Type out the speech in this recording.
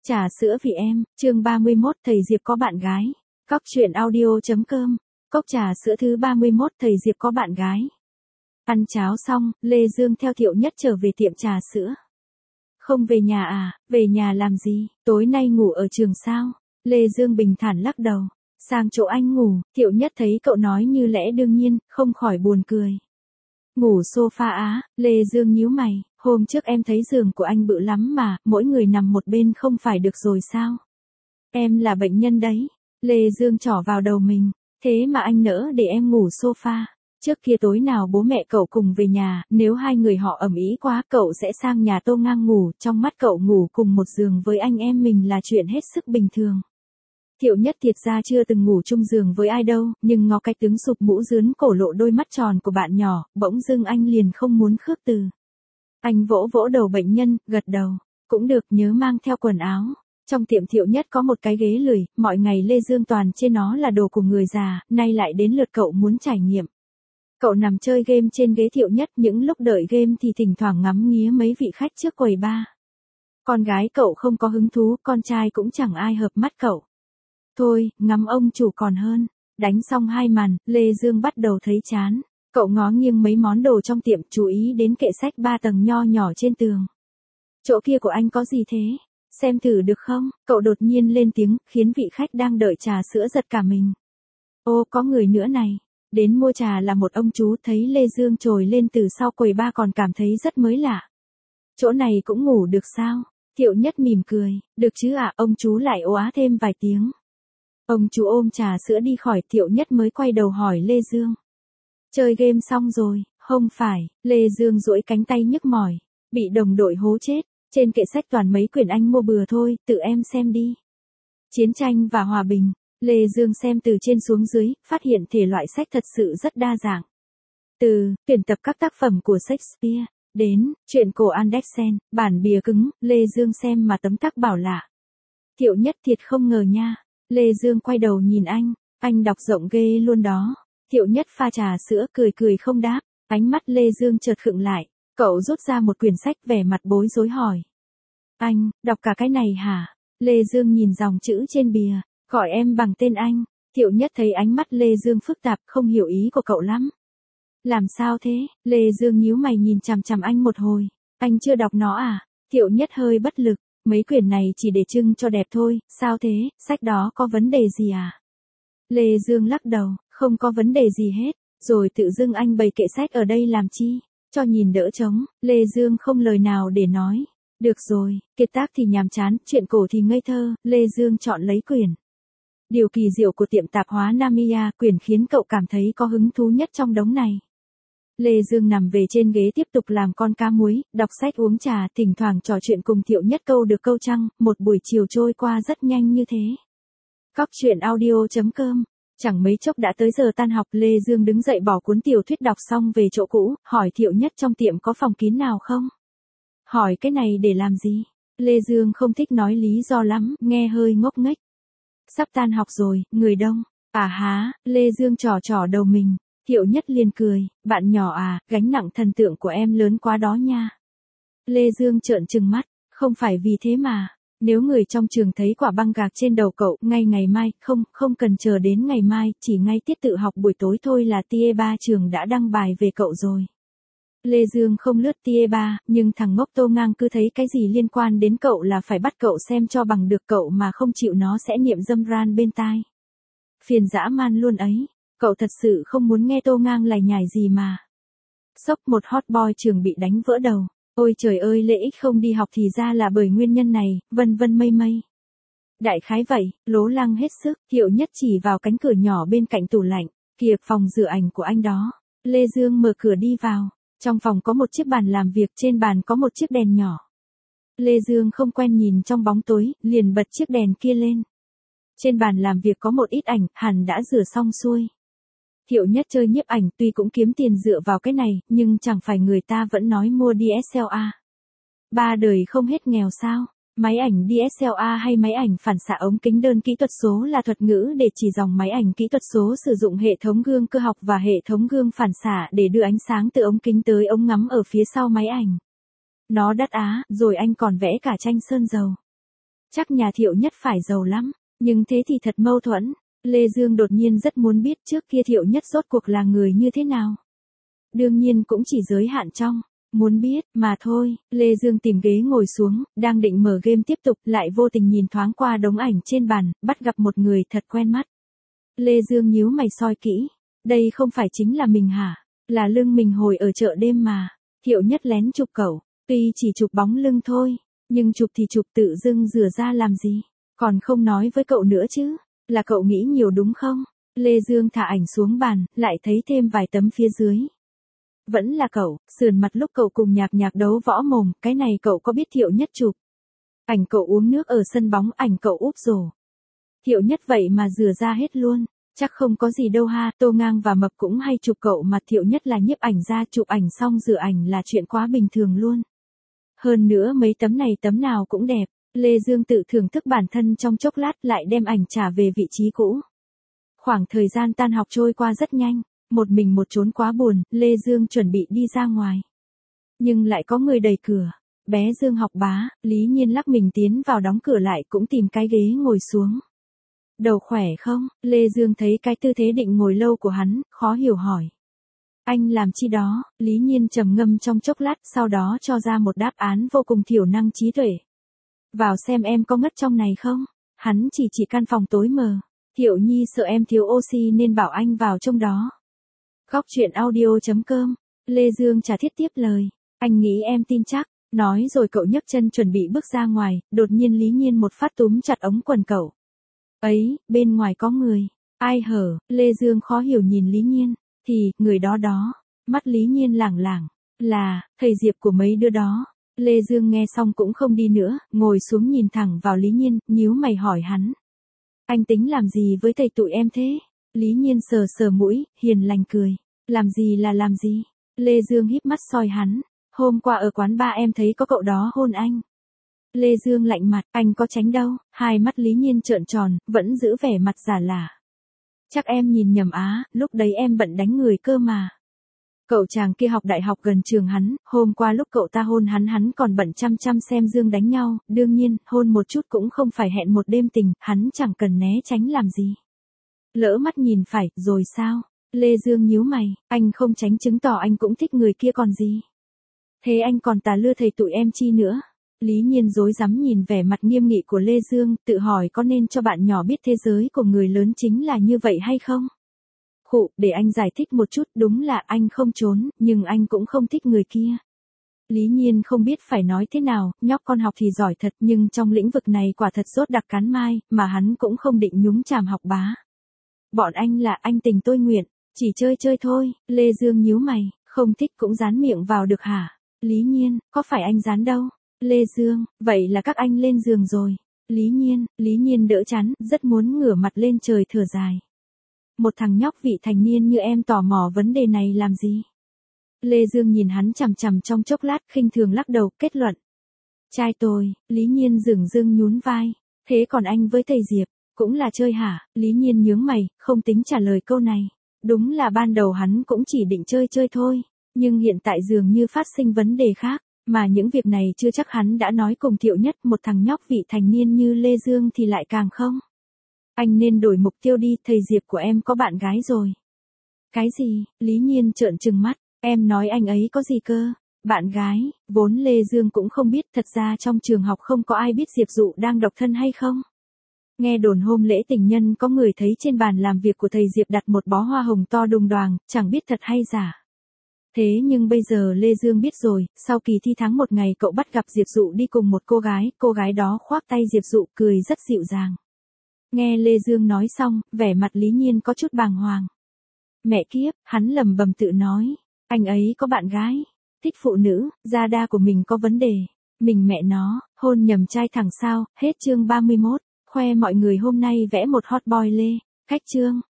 Trà sữa vì em, chương 31, thầy Diệp có bạn gái. Cóc truyện audio.com. Cốc trà sữa thứ 31, thầy Diệp có bạn gái. Ăn cháo xong, Lê Dương theo Thiệu Nhất trở về tiệm trà sữa. Không về nhà à, về nhà làm gì, tối nay ngủ ở trường sao? Lê Dương bình thản lắc đầu. Sang chỗ anh ngủ, Thiệu Nhất thấy cậu nói như lẽ đương nhiên, không khỏi buồn cười. Ngủ sofa á, Lê Dương nhíu mày, hôm trước em thấy giường của anh bự lắm mà, mỗi người nằm một bên không phải được rồi sao? Em là bệnh nhân đấy. Lê Dương trỏ vào đầu mình, thế mà anh nỡ để em ngủ sofa. Trước kia tối nào bố mẹ cậu cùng về nhà, nếu hai người họ ầm ĩ quá, cậu sẽ sang nhà Tô Ngang ngủ, trong mắt cậu ngủ cùng một giường với anh em mình là chuyện hết sức bình thường. Thiệu Nhất thiệt ra chưa từng ngủ chung giường với ai đâu, nhưng ngó cái tướng sụp mũ rướn cổ lộ đôi mắt tròn của bạn nhỏ, bỗng dưng anh liền không muốn khước từ. Anh vỗ vỗ đầu bệnh nhân, gật đầu. Cũng được, nhớ mang theo quần áo. Trong tiệm Thiệu Nhất có một cái ghế lười, mọi ngày Lê Dương toàn trên nó là đồ của người già, nay lại đến lượt cậu muốn trải nghiệm. Cậu nằm chơi game trên ghế Thiệu Nhất, những lúc đợi game thì thỉnh thoảng ngắm nghía mấy vị khách trước quầy bar. Con gái cậu không có hứng thú, con trai cũng chẳng ai hợp mắt cậu. Thôi, ngắm ông chủ còn hơn. Đánh xong hai màn, Lê Dương bắt đầu thấy chán. Cậu ngó nghiêng mấy món đồ trong tiệm, chú ý đến kệ sách 3 tầng nho nhỏ trên tường. Chỗ kia của anh có gì thế? Xem thử được không? Cậu đột nhiên lên tiếng, khiến vị khách đang đợi trà sữa giật cả mình. Ô, có người nữa này. Đến mua trà là một ông chú, thấy Lê Dương trồi lên từ sau quầy bar còn cảm thấy rất mới lạ. Chỗ này cũng ngủ được sao? Thiệu Nhất mỉm cười, được chứ ạ, ông chú lại ồ á thêm vài tiếng. Ông chú ôm trà sữa đi khỏi, Thiệu Nhất mới quay đầu hỏi Lê Dương. Chơi game xong rồi, không phải, Lê Dương duỗi cánh tay nhức mỏi, bị đồng đội hố chết, trên kệ sách toàn mấy quyển anh mua bừa thôi, tự em xem đi. Chiến tranh và hòa bình, Lê Dương xem từ trên xuống dưới, phát hiện thể loại sách thật sự rất đa dạng. Từ tuyển tập các tác phẩm của Shakespeare, đến truyện cổ Andersen, bản bìa cứng, Lê Dương xem mà tấm tắc bảo lạ. Thiệu Nhất thiệt không ngờ nha. Lê Dương quay đầu nhìn anh đọc rộng ghê luôn đó. Thiệu Nhất pha trà sữa cười cười không đáp, ánh mắt Lê Dương chợt khựng lại, cậu rút ra một quyển sách vẻ mặt bối rối hỏi. Anh, đọc cả cái này hả? Lê Dương nhìn dòng chữ trên bìa, gọi em bằng tên anh. Thiệu Nhất thấy ánh mắt Lê Dương phức tạp, không hiểu ý của cậu lắm. Làm sao thế? Lê Dương nhíu mày nhìn chằm chằm anh một hồi, anh chưa đọc nó à? Thiệu Nhất hơi bất lực. Mấy quyển này chỉ để trưng cho đẹp thôi, sao thế, sách đó có vấn đề gì à? Lê Dương lắc đầu, không có vấn đề gì hết, rồi tự dưng anh bày kệ sách ở đây làm chi, cho nhìn đỡ trống. Lê Dương không lời nào để nói. Được rồi, kiệt tác thì nhàm chán, chuyện cổ thì ngây thơ, Lê Dương chọn lấy quyển. Điều kỳ diệu của tiệm tạp hóa Namiya, quyển khiến cậu cảm thấy có hứng thú nhất trong đống này. Lê Dương nằm về trên ghế tiếp tục làm con cá muối, đọc sách uống trà, thỉnh thoảng trò chuyện cùng Thiệu Nhất câu được câu trăng, một buổi chiều trôi qua rất nhanh như thế. Cóc truyện audio.com. Chẳng mấy chốc đã tới giờ tan học, Lê Dương đứng dậy bỏ cuốn tiểu thuyết đọc xong về chỗ cũ, hỏi Thiệu Nhất trong tiệm có phòng kín nào không? Hỏi cái này để làm gì? Lê Dương không thích nói lý do lắm, nghe hơi ngốc nghếch. Sắp tan học rồi, người đông. À há, Lê Dương trỏ đầu mình. Thiệu Nhất liền cười, bạn nhỏ à, gánh nặng thần tượng của em lớn quá đó nha. Lê Dương trợn trừng mắt, không phải vì thế mà. Nếu người trong trường thấy quả băng gạc trên đầu cậu, ngay ngày mai, không cần chờ đến ngày mai, chỉ ngay tiết tự học buổi tối thôi là tia 3 trường đã đăng bài về cậu rồi. Lê Dương không lướt tia 3, nhưng thằng ngốc Tô Ngang cứ thấy cái gì liên quan đến cậu là phải bắt cậu xem cho bằng được, cậu mà không chịu nó sẽ niệm dâm ran bên tai. Phiền dã man luôn ấy. Cậu thật sự không muốn nghe Tô Ngang lải nhải gì mà. Sốc, một hot boy trường bị đánh vỡ đầu. Ôi trời ơi, Lê Ích không đi học thì ra là bởi nguyên nhân này, vân vân mây mây. Đại khái vậy, lố lăng hết sức, Thiệu Nhất chỉ vào cánh cửa nhỏ bên cạnh tủ lạnh, kìa phòng rửa ảnh của anh đó. Lê Dương mở cửa đi vào, trong phòng có một chiếc bàn làm việc, trên bàn có một chiếc đèn nhỏ. Lê Dương không quen nhìn trong bóng tối, liền bật chiếc đèn kia lên. Trên bàn làm việc có một ít ảnh, hẳn đã rửa xong xuôi. Thiệu Nhất chơi nhiếp ảnh, tuy cũng kiếm tiền dựa vào cái này, nhưng chẳng phải người ta vẫn nói mua DSLR. Ba đời không hết nghèo sao? Máy ảnh DSLR hay máy ảnh phản xạ ống kính đơn kỹ thuật số là thuật ngữ để chỉ dòng máy ảnh kỹ thuật số sử dụng hệ thống gương cơ học và hệ thống gương phản xạ để đưa ánh sáng từ ống kính tới ống ngắm ở phía sau máy ảnh. Nó đắt á, rồi anh còn vẽ cả tranh sơn dầu. Chắc nhà Thiệu Nhất phải giàu lắm, nhưng thế thì thật mâu thuẫn. Lê Dương đột nhiên rất muốn biết trước kia Thiệu Nhất rốt cuộc là người như thế nào. Đương nhiên cũng chỉ giới hạn trong muốn biết mà thôi. Lê Dương tìm ghế ngồi xuống, đang định mở game tiếp tục, lại vô tình nhìn thoáng qua đống ảnh trên bàn, bắt gặp một người thật quen mắt. Lê Dương nhíu mày soi kỹ, đây không phải chính là mình hả? Là lưng mình hồi ở chợ đêm mà. Thiệu Nhất lén chụp cậu, tuy chỉ chụp bóng lưng thôi, nhưng chụp thì chụp, tự dưng rửa ra làm gì? Còn không nói với cậu nữa chứ, là cậu nghĩ nhiều đúng không? Lê Dương thả ảnh xuống bàn, lại thấy thêm vài tấm phía dưới. Vẫn là cậu, sườn mặt lúc cậu cùng Nhạc Nhạc đấu võ mồm, cái này cậu có biết Thiệu Nhất chụp. Ảnh cậu uống nước ở sân bóng, ảnh cậu úp rổ. Thiệu Nhất vậy mà rửa ra hết luôn, chắc không có gì đâu ha. Tô Ngang và Mập cũng hay chụp cậu mà Thiệu Nhất là nhiếp ảnh gia, chụp ảnh xong rửa ảnh là chuyện quá bình thường luôn. Hơn nữa mấy tấm này tấm nào cũng đẹp. Lê Dương tự thưởng thức bản thân trong chốc lát, lại đem ảnh trả về vị trí cũ. Khoảng thời gian tan học trôi qua rất nhanh, một mình một chốn quá buồn, Lê Dương chuẩn bị đi ra ngoài. Nhưng lại có người đẩy cửa. Bé Dương Học Bá, Lý Nhiên lắc mình tiến vào đóng cửa lại, cũng tìm cái ghế ngồi xuống. Đầu khỏe không? Lê Dương thấy cái tư thế định ngồi lâu của hắn, khó hiểu hỏi. Anh làm chi đó? Lý Nhiên trầm ngâm trong chốc lát, sau đó cho ra một đáp án vô cùng thiểu năng trí tuệ. Vào xem em có ngất trong này không? Hắn chỉ căn phòng tối mờ. Thiệu Nhi sợ em thiếu oxy nên bảo anh vào trong đó. Góc truyện audio.com. Lê Dương trả thiết tiếp lời. Anh nghĩ em tin chắc. Nói rồi cậu nhấc chân chuẩn bị bước ra ngoài, đột nhiên Lý Nhiên một phát túm chặt ống quần cậu. Ấy, bên ngoài có người. Ai hở? Lê Dương khó hiểu nhìn Lý Nhiên. Thì, người đó đó. Mắt Lý Nhiên lảng lảng. Là, thầy Diệp của mấy đứa đó. Lê Dương nghe xong cũng không đi nữa, ngồi xuống nhìn thẳng vào Lý Nhiên, nhíu mày hỏi hắn. Anh tính làm gì với thầy tụi em thế? Lý Nhiên sờ sờ mũi, hiền lành cười. Làm gì là làm gì? Lê Dương híp mắt soi hắn. Hôm qua ở quán bar em thấy có cậu đó hôn anh. Lê Dương lạnh mặt, anh có tránh đâu. Hai mắt Lý Nhiên trợn tròn, vẫn giữ vẻ mặt giả lả. Chắc em nhìn nhầm á, lúc đấy em bận đánh người cơ mà. Cậu chàng kia học đại học gần trường hắn, hôm qua lúc cậu ta hôn hắn còn bận chăm xem Dương đánh nhau, đương nhiên, hôn một chút cũng không phải hẹn một đêm tình, hắn chẳng cần né tránh làm gì. Lỡ mắt nhìn phải, rồi sao? Lê Dương nhíu mày, anh không tránh chứng tỏ anh cũng thích người kia còn gì. Thế anh còn tà lưa thầy tụi em chi nữa? Lý Nhiên rối rắm nhìn vẻ mặt nghiêm nghị của Lê Dương, tự hỏi có nên cho bạn nhỏ biết thế giới của người lớn chính là như vậy hay không? Khụ, để anh giải thích một chút, đúng là anh không trốn, nhưng anh cũng không thích người kia. Lý Nhiên không biết phải nói thế nào, nhóc con học thì giỏi thật, nhưng trong lĩnh vực này quả thật sốt đặc cán mai, mà hắn cũng không định nhúng chàm Học Bá. Bọn anh là anh tình tôi nguyện, chỉ chơi thôi. Lê Dương nhíu mày, không thích cũng dán miệng vào được hả? Lý Nhiên, có phải anh dán đâu? Lê Dương, vậy là các anh lên giường rồi. Lý Nhiên đỡ chán, rất muốn ngửa mặt lên trời thở dài. Một thằng nhóc vị thành niên như em tò mò vấn đề này làm gì? Lê Dương nhìn hắn chằm chằm trong chốc lát, khinh thường lắc đầu, kết luận. Trai tôi. Lý Nhiên dửng dưng nhún vai. Thế còn anh với thầy Diệp, cũng là chơi hả? Lý Nhiên nhướng mày, không tính trả lời câu này. Đúng là ban đầu hắn cũng chỉ định chơi thôi, nhưng hiện tại dường như phát sinh vấn đề khác, mà những việc này chưa chắc hắn đã nói cùng Thiệu Nhất, một thằng nhóc vị thành niên như Lê Dương thì lại càng không. Anh nên đổi mục tiêu đi, thầy Diệp của em có bạn gái rồi. Cái gì? Lý Nhiên trợn trừng mắt, em nói anh ấy có gì cơ? Bạn gái? Vốn Lê Dương cũng không biết, thật ra trong trường học không có ai biết Diệp Dụ đang độc thân hay không. Nghe đồn hôm lễ tình nhân có người thấy trên bàn làm việc của thầy Diệp đặt một bó hoa hồng to đùng đoàng, chẳng biết thật hay giả. Thế nhưng bây giờ Lê Dương biết rồi, sau kỳ thi tháng một ngày cậu bắt gặp Diệp Dụ đi cùng một cô gái đó khoác tay Diệp Dụ cười rất dịu dàng. Nghe Lê Dương nói xong, vẻ mặt Lý Nhiên có chút bàng hoàng. Mẹ kiếp, hắn lầm bầm tự nói, anh ấy có bạn gái, thích phụ nữ, da đa của mình có vấn đề, mình mẹ nó, hôn nhầm trai thẳng sao. Hết chương 31, khoe mọi người hôm nay vẽ một hot boy Lê, cách chương.